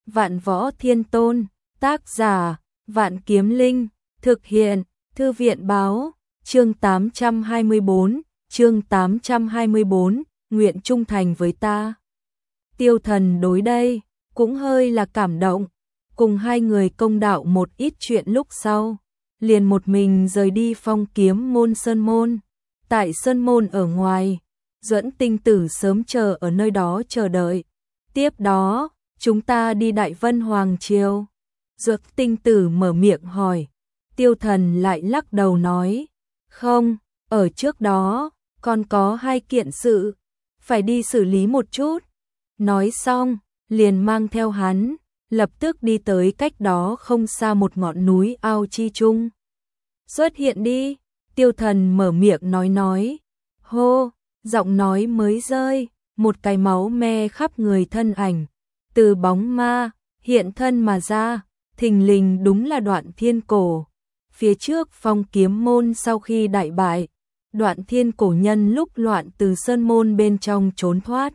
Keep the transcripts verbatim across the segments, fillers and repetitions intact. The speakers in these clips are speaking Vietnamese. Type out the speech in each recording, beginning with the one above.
Vạn Võ Thiên Tôn, tác giả, Vạn Kiếm Linh, thực hiện, Thư viện báo, chương tám trăm hai mươi bốn, chương tám trăm hai mươi bốn, nguyện trung thành với ta. Tiêu Thần đối đây, cũng hơi là cảm động, cùng hai người công đạo một ít chuyện lúc sau, liền một mình rời đi Phong Kiếm môn sơn môn. Tại sơn môn ở ngoài, Duẫn Tinh Tử sớm chờ ở nơi đó chờ đợi. Tiếp đó, chúng ta đi Đại Vân Hoàng Triều. Duẫn Tinh Tử mở miệng hỏi. Tiêu Thần lại lắc đầu nói, không, ở trước đó, còn có hai kiện sự, phải đi xử lý một chút. Nói xong, liền mang theo hắn, lập tức đi tới cách đó không xa một ngọn núi ao chi trung. Xuất hiện đi, Tiêu Thần mở miệng nói nói, hô, giọng nói mới rơi, một cái máu me khắp người thân ảnh, từ bóng ma, hiện thân mà ra, thình lình đúng là Đoạn Thiên Cổ. Phía trước Phong Kiếm môn sau khi đại bại, Đoạn Thiên Cổ nhân lúc loạn từ sơn môn bên trong trốn thoát.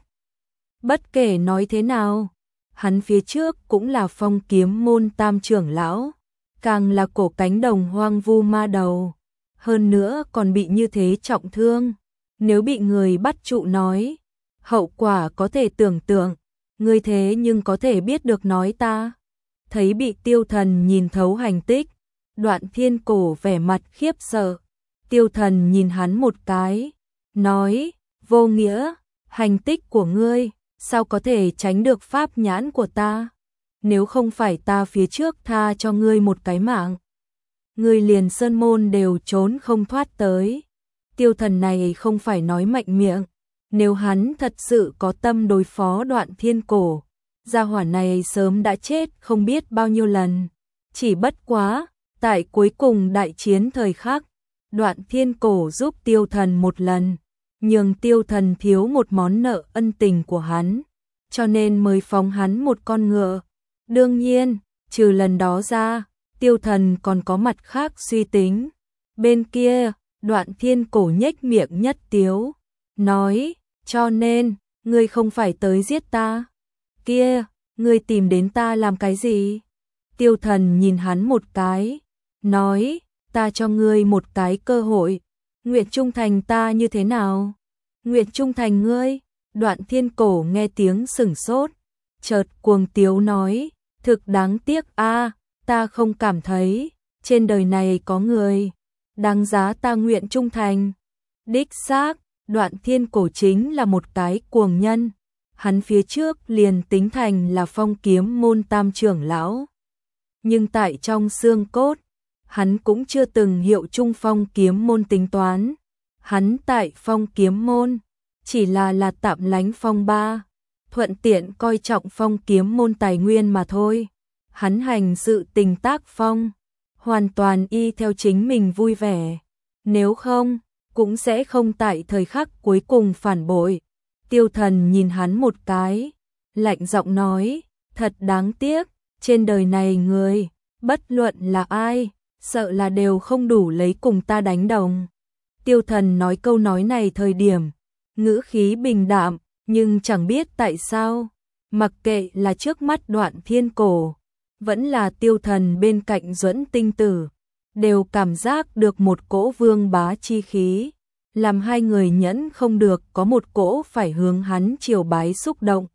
Bất kể nói thế nào, hắn phía trước cũng là Phong Kiếm môn tam trưởng lão, càng là cổ cánh đồng hoang vu ma đầu, hơn nữa còn bị như thế trọng thương, nếu bị người bắt trụ nói, hậu quả có thể tưởng tượng, ngươi thế nhưng có thể biết được nói ta. Thấy bị Tiêu Thần nhìn thấu hành tích, Đoạn Thiên Cổ vẻ mặt khiếp sợ. Tiêu Thần nhìn hắn một cái, nói, vô nghĩa, hành tích của ngươi, sao có thể tránh được pháp nhãn của ta? Nếu không phải ta phía trước tha cho ngươi một cái mạng, ngươi liền sơn môn đều trốn không thoát tới. Tiêu Thần này không phải nói mạnh miệng, nếu hắn thật sự có tâm đối phó Đoạn Thiên Cổ, gia hỏa này sớm đã chết không biết bao nhiêu lần. Chỉ bất quá, tại cuối cùng đại chiến thời khắc, Đoạn Thiên Cổ giúp Tiêu Thần một lần, nhường Tiêu Thần thiếu một món nợ ân tình của hắn, cho nên mới phóng hắn một con ngựa. Đương nhiên, trừ lần đó ra, Tiêu Thần còn có mặt khác suy tính. Bên kia, Đoạn Thiên Cổ nhếch miệng nhất tiếu, nói, cho nên, ngươi không phải tới giết ta. Kia, ngươi tìm đến ta làm cái gì? Tiêu Thần nhìn hắn một cái, nói, ta cho ngươi một cái cơ hội, nguyện trung thành ta như thế nào? Nguyện trung thành ngươi? Đoạn Thiên Cổ nghe tiếng sửng sốt, chợt cuồng tiếu nói, thực đáng tiếc a, ta không cảm thấy trên đời này có người đáng giá ta nguyện trung thành. Đích xác, Đoạn Thiên Cổ chính là một cái cuồng nhân, hắn phía trước liền tính thành là Phong Kiếm môn tam trưởng lão, nhưng tại trong xương cốt, hắn cũng chưa từng hiệu chung Phong Kiếm môn tính toán. Hắn tại Phong Kiếm môn chỉ là là tạm lánh phong ba, thuận tiện coi trọng Phong Kiếm môn tài nguyên mà thôi. Hắn hành sự tình tác phong, hoàn toàn y theo chính mình vui vẻ, nếu không, cũng sẽ không tại thời khắc cuối cùng phản bội. Tiêu Thần nhìn hắn một cái, lạnh giọng nói, thật đáng tiếc, trên đời này người, bất luận là ai, sợ là đều không đủ lấy cùng ta đánh đồng. Tiêu Thần nói câu nói này thời điểm, ngữ khí bình đạm, nhưng chẳng biết tại sao, mặc kệ là trước mắt Đoạn Thiên Cổ, vẫn là Tiêu Thần bên cạnh Duẫn Tinh Tử, đều cảm giác được một cỗ vương bá chi khí, làm hai người nhẫn không được có một cỗ phải hướng hắn triều bái xúc động.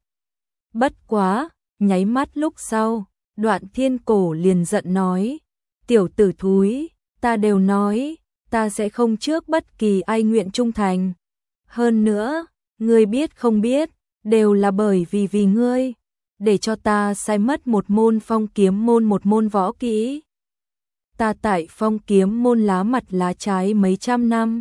Bất quá, nháy mắt lúc sau, Đoạn Thiên Cổ liền giận nói, tiểu tử thúi, ta đều nói, ta sẽ không trước bất kỳ ai nguyện trung thành. Hơn nữa, ngươi biết không biết, đều là bởi vì vì ngươi, để cho ta sai mất một môn Phong Kiếm môn một môn võ kỹ. Ta tại Phong Kiếm môn lá mặt lá trái mấy trăm năm,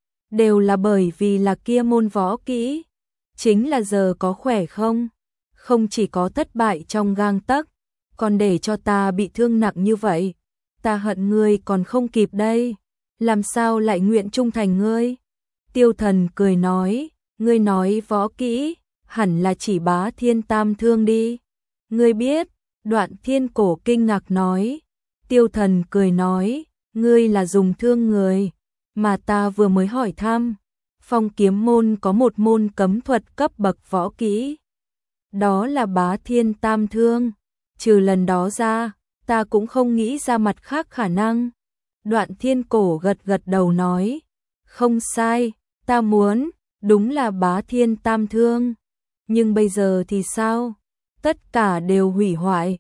đều là bởi vì là kia môn võ kỹ, chính là giờ có khỏe không? Không chỉ có thất bại trong gang tấc, còn để cho ta bị thương nặng như vậy, ta hận ngươi còn không kịp đây, làm sao lại nguyện trung thành ngươi? Tiêu Thần cười nói, ngươi nói võ kỹ, hẳn là chỉ Bá Thiên Tam Thương đi. Ngươi biết? Đoạn Thiên Cổ kinh ngạc nói. Tiêu Thần cười nói, ngươi là dùng thương người, mà ta vừa mới hỏi thăm. Phong Kiếm môn có một môn cấm thuật cấp bậc võ kỹ, đó là Bá Thiên Tam Thương. trừ lần đó ra, ta cũng không nghĩ ra mặt khác khả năng. Đoạn Thiên Cổ gật gật đầu nói, không sai, ta muốn, đúng là Bá Thiên Tam Thương. Nhưng bây giờ thì sao? Tất cả đều hủy hoại.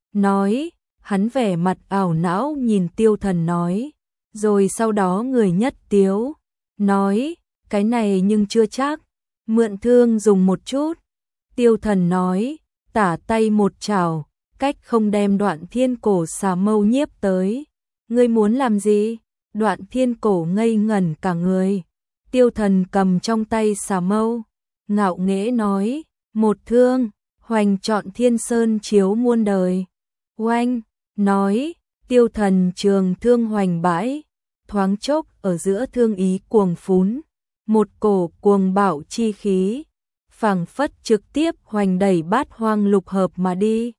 Nói, hắn vẻ mặt ảo não nhìn Tiêu Thần nói, rồi sau đó người nhất tiếu, nói, cái này nhưng chưa chắc, mượn thương dùng một chút. Tiêu Thần nói, tả tay một chảo, cách không đem Đoạn Thiên Cổ xà mâu nhiếp tới. Ngươi muốn làm gì? Đoạn Thiên Cổ ngây ngẩn cả người. Tiêu Thần cầm trong tay xà mâu, ngạo nghễ nói, một thương, hoành trọn thiên sơn chiếu muôn đời. Oanh, nói, Tiêu Thần trường thương hoành bãi, thoáng chốc ở giữa thương ý cuồng phún, một cổ cuồng bạo chi khí, phảng phất trực tiếp hoành đẩy bát hoang lục hợp mà đi.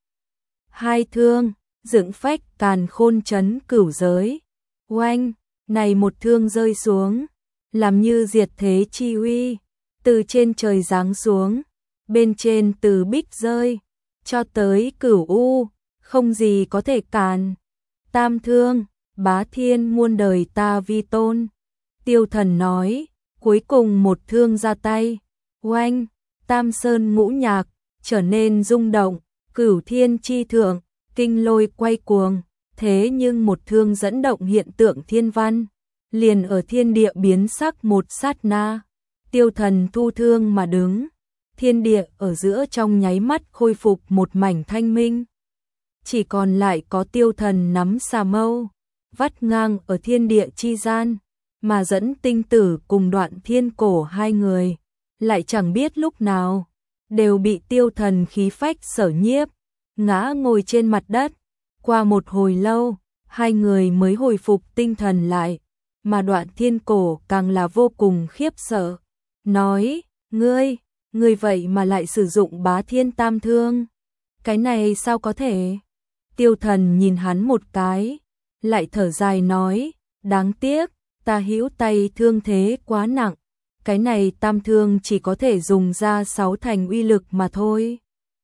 Hai thương, dựng phách càn khôn chấn cửu giới. Oanh, này một thương rơi xuống, làm như diệt thế chi uy, từ trên trời giáng xuống, bên trên từ bích rơi, cho tới cửu u, không gì có thể cản. Tam thương, Bá Thiên muôn đời ta vi tôn. Tiêu Thần nói, cuối cùng một thương ra tay. Oanh, Tam Sơn ngũ nhạc, trở nên rung động, cửu thiên chi thượng, kinh lôi quay cuồng. Thế nhưng một thương dẫn động hiện tượng thiên văn, liền ở thiên địa biến sắc một sát na. Tiêu Thần thu thương mà đứng, thiên địa ở giữa trong nháy mắt khôi phục một mảnh thanh minh. Chỉ còn lại có Tiêu Thần nắm xà mâu, vắt ngang ở thiên địa chi gian, mà dẫn Tinh Tử cùng Đoạn Thiên Cổ hai người, lại chẳng biết lúc nào, đều bị Tiêu Thần khí phách sở nhiếp, ngã ngồi trên mặt đất. Qua một hồi lâu, hai người mới hồi phục tinh thần lại, mà Đoạn Thiên Cổ càng là vô cùng khiếp sợ. Nói, ngươi, ngươi vậy mà lại sử dụng Bá Thiên Tam Thương. Cái này sao có thể? Tiêu Thần nhìn hắn một cái, lại thở dài nói, đáng tiếc, ta hữu tay thương thế quá nặng. Cái này tam thương chỉ có thể dùng ra sáu thành uy lực mà thôi.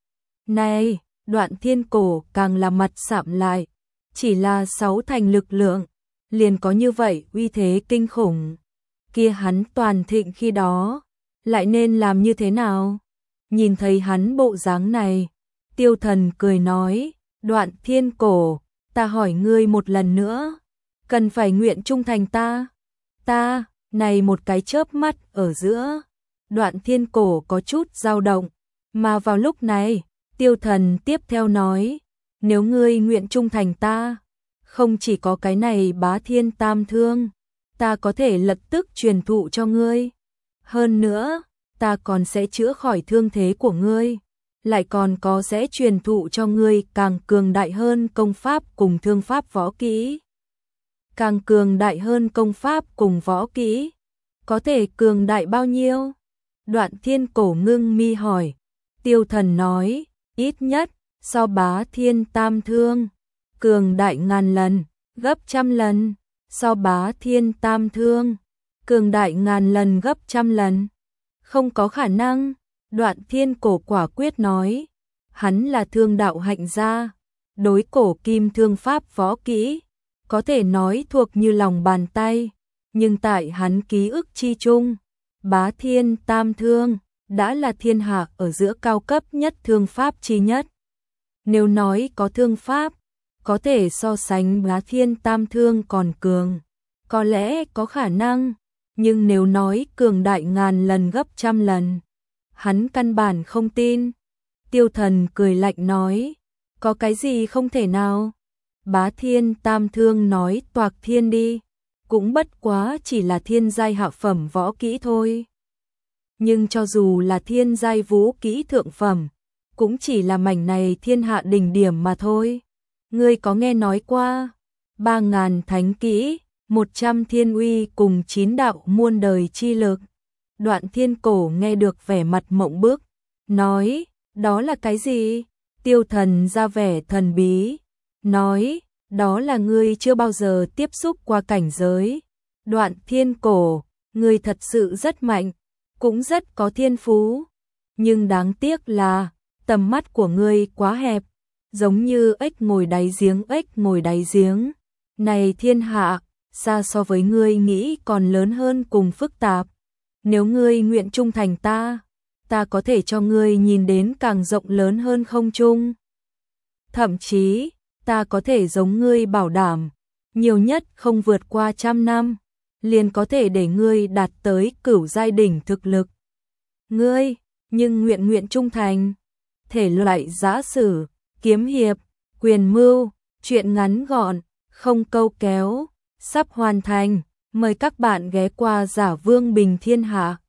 Này, Đoạn Thiên Cổ càng là mặt sạm lại, chỉ là sáu thành lực lượng, liền có như vậy uy thế kinh khủng. Kia hắn toàn thịnh khi đó, lại nên làm như thế nào? Nhìn thấy hắn bộ dáng này, Tiêu Thần cười nói, Đoạn Thiên Cổ, ta hỏi ngươi một lần nữa, cần phải nguyện trung thành ta? Ta, này một cái chớp mắt ở giữa, Đoạn Thiên Cổ có chút dao động, mà vào lúc này, Tiêu Thần tiếp theo nói, nếu ngươi nguyện trung thành ta, không chỉ có cái này Bá Thiên Tam Thương, ta có thể lập tức truyền thụ cho ngươi. Hơn nữa, ta còn sẽ chữa khỏi thương thế của ngươi, lại còn có sẽ truyền thụ cho ngươi càng cường đại hơn công pháp cùng thương pháp võ kỹ. Càng cường đại hơn công pháp cùng võ kỹ, có thể cường đại bao nhiêu? Đoạn Thiên Cổ ngưng mi hỏi. Tiêu Thần nói, ít nhất, so Bá Thiên Tam Thương, cường đại ngàn lần, gấp trăm lần, so Bá Thiên Tam Thương, cường đại ngàn lần gấp trăm lần. Không có khả năng, Đoạn Thiên Cổ quả quyết nói, hắn là thương đạo hạnh gia, đối cổ kim thương pháp võ kỹ, có thể nói thuộc như lòng bàn tay, nhưng tại hắn ký ức chi chung, Bá Thiên Tam Thương đã là thiên hạ ở giữa cao cấp nhất thương pháp chi nhất. Nếu nói có thương pháp, có thể so sánh Bá Thiên Tam Thương còn cường, có lẽ có khả năng, nhưng nếu nói cường đại ngàn lần gấp trăm lần, hắn căn bản không tin. Tiêu Thần cười lạnh nói, có cái gì không thể nào? Bá Thiên Tam Thương nói toạc thiên đi, cũng bất quá chỉ là thiên giai hạ phẩm võ kỹ thôi. Nhưng cho dù là thiên giai vũ kỹ thượng phẩm, cũng chỉ là mảnh này thiên hạ đỉnh điểm mà thôi. Ngươi có nghe nói qua ba ngàn thánh kỹ, một trăm thiên uy cùng chín đạo muôn đời chi lực? Đoạn Thiên Cổ nghe được vẻ mặt mộng bức, nói, đó là cái gì? Tiêu Thần ra vẻ thần bí, nói, đó là ngươi chưa bao giờ tiếp xúc qua cảnh giới. Đoạn Thiên Cổ, ngươi thật sự rất mạnh, cũng rất có thiên phú, nhưng đáng tiếc là tầm mắt của ngươi quá hẹp, giống như ếch ngồi đáy giếng, ếch ngồi đáy giếng. Này thiên hạ, xa so với ngươi nghĩ còn lớn hơn cùng phức tạp. Nếu ngươi nguyện trung thành ta, ta có thể cho ngươi nhìn đến càng rộng lớn hơn không trung. Thậm chí, ta có thể giống ngươi bảo đảm, nhiều nhất không vượt qua trăm năm, liền có thể để ngươi đạt tới cửu giai đỉnh thực lực. Ngươi, nhưng nguyện nguyện trung thành. Thể loại giã sử, kiếm hiệp, quyền mưu, truyện ngắn gọn, không câu kéo, sắp hoàn thành. Mời các bạn ghé qua Giả Vương Bình Thiên Hạ.